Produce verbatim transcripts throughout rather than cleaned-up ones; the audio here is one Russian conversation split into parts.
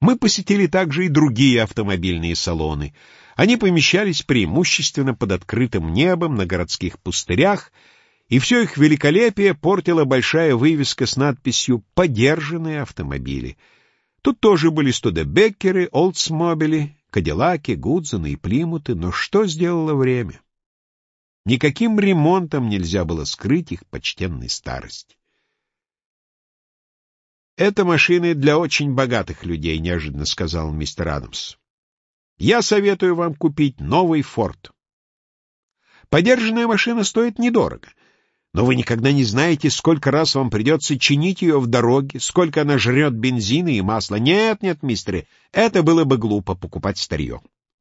Мы посетили также и другие автомобильные салоны. Они помещались преимущественно под открытым небом на городских пустырях, и все их великолепие портила большая вывеска с надписью «Подержанные автомобили». Тут тоже были студебеккеры, олдсмобили, кадиллаки, гудзоны и плимуты, но что сделало время? Никаким ремонтом нельзя было скрыть их почтенной старости. «Это машины для очень богатых людей», — неожиданно сказал мистер Адамс. «Я советую вам купить новый Форд. Подержанная машина стоит недорого, но вы никогда не знаете, сколько раз вам придется чинить ее в дороге, сколько она жрет бензина и масла. Нет, нет, мистеры, это было бы глупо покупать старье».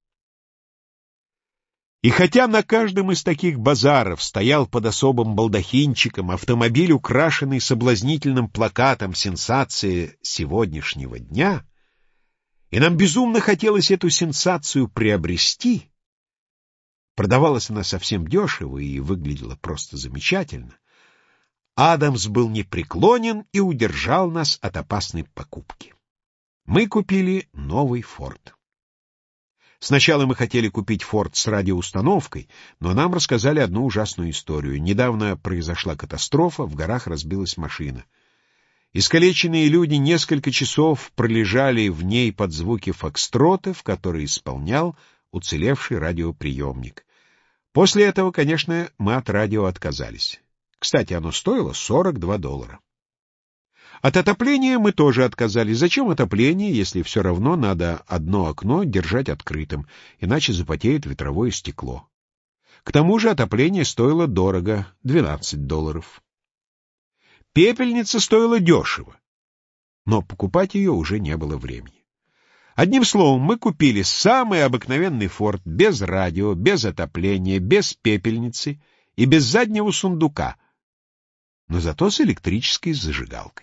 И хотя на каждом из таких базаров стоял под особым балдахинчиком автомобиль, украшенный соблазнительным плакатом «Сенсация сегодняшнего дня», и нам безумно хотелось эту сенсацию приобрести, продавалась она совсем дешево и выглядела просто замечательно, Адамс был непреклонен и удержал нас от опасной покупки. Мы купили новый Форд. Сначала мы хотели купить Форд с радиоустановкой, но нам рассказали одну ужасную историю. Недавно произошла катастрофа, в горах разбилась машина. Искалеченные люди несколько часов пролежали в ней под звуки фокстротов, которые исполнял уцелевший радиоприемник. После этого, конечно, мы от радио отказались. Кстати, оно стоило сорок два доллара. От отопления мы тоже отказались. Зачем отопление, если все равно надо одно окно держать открытым, иначе запотеет ветровое стекло? К тому же отопление стоило дорого — двенадцать долларов. Пепельница стоила дешево, но покупать ее уже не было времени. Одним словом, мы купили самый обыкновенный Форд, без радио, без отопления, без пепельницы и без заднего сундука, но зато с электрической зажигалкой.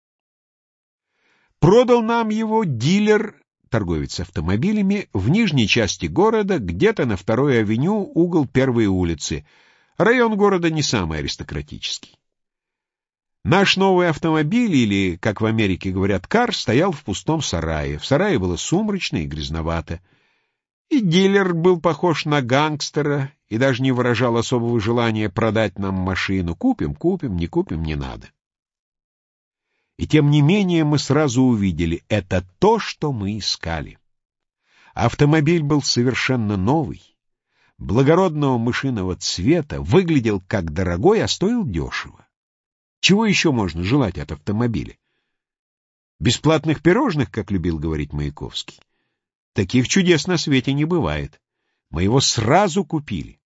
Продал нам его дилер, торговец автомобилями, в нижней части города, где-то на второй авеню, угол первой улицы. Район города не самый аристократический. Наш новый автомобиль, или, как в Америке говорят, кар, стоял в пустом сарае. В сарае было сумрачно и грязновато. И дилер был похож на гангстера и даже не выражал особого желания продать нам машину. Купим, купим, не купим, не надо. И тем не менее мы сразу увидели — это то, что мы искали. Автомобиль был совершенно новый, благородного мышиного цвета, выглядел как дорогой, а стоил дешево. Чего еще можно желать от автомобиля? Бесплатных пирожных, как любил говорить Маяковский? Таких чудес на свете не бывает. Мы его сразу купили.